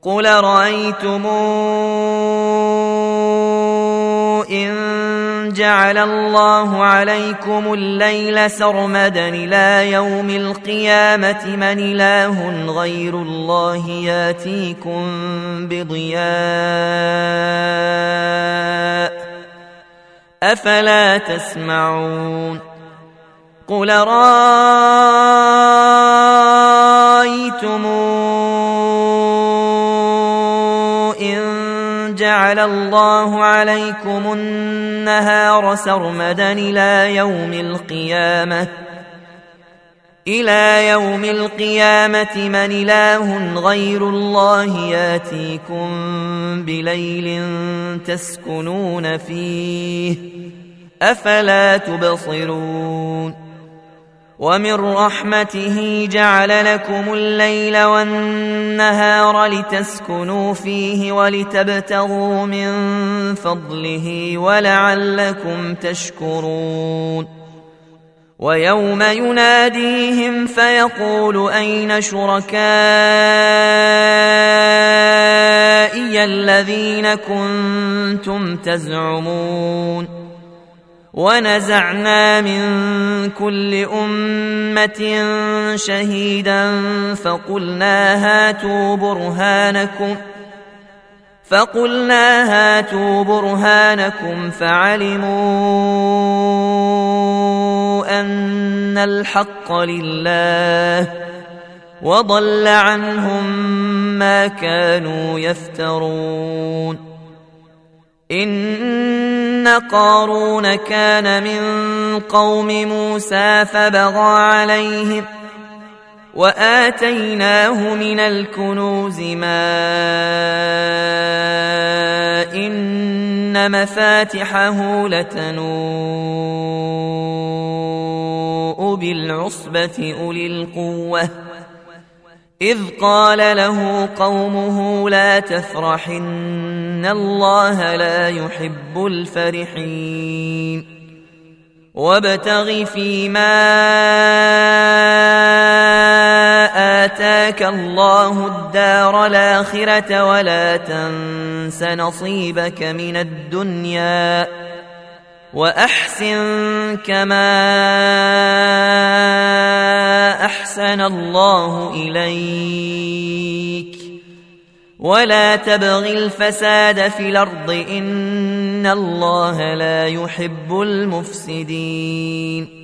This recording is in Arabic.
قل رأيتم إن جعل الله عليكم الليل سرمدا إلى يوم القيامة من إله غير الله ياتيكم بضياء أفلا تسمعون قل رأيتم إن جعل الله عليكم النهار سرمدا إلى يوم القيامة من إله غير الله ياتيكم بليل تسكنون فيه أفلا تبصرون ومن رحمته جعل لكم الليل والنهار لتسكنوا فيه ولتبتغوا من فضله ولعلكم تشكرون ويوم يناديهم فيقول أين شركائي الذين كنتم تزعمون ونزعنا من كل أمة شهيدا فقلنا هاتوا برهانكم فعلموا أن الحق لله وضل عنهم ما كانوا يفترون إن قارون كان من قوم موسى فبغى عليهم وآتيناه من الكنوز ما إن مفاتحه لتنوء بالعصبة أولي القوة إذ قال له قومه لا تفرح إن الله لا يحب الفرحين وابتغ فيما آتاك الله الدار الآخرة ولا تنس نصيبك من الدنيا وأحسن كما أحسن الله إليك ولا تبغ الفساد في الأرض إن الله لا يحب المفسدين